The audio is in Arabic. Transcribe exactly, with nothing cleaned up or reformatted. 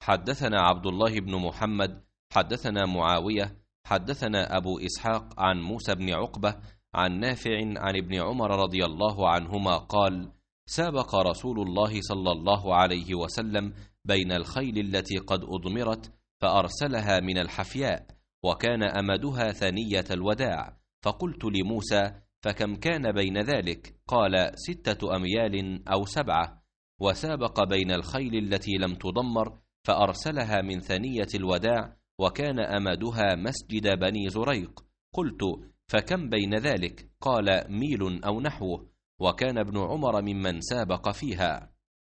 حدثنا عبد الله بن محمد حدثنا معاوية حدثنا أبو إسحاق عن موسى بن عقبة عن نافع عن ابن عمر رضي الله عنهما قال: سابق رسول الله صلى الله عليه وسلم بين الخيل التي قد أضمرت فأرسلها من الحفياء، وكان أمدها ثنية الوداع، فقلت لموسى: فكم كان بين ذلك؟ قال: ستة أميال أو سبعة. وسابق بين الخيل التي لم تضمر فأرسلها من ثنية الوداع، وكان أمدها مسجد بني زريق. قلت: فكم بين ذلك؟ قال: ميل أو نحوه. وكان ابن عمر ممن سابق فيها.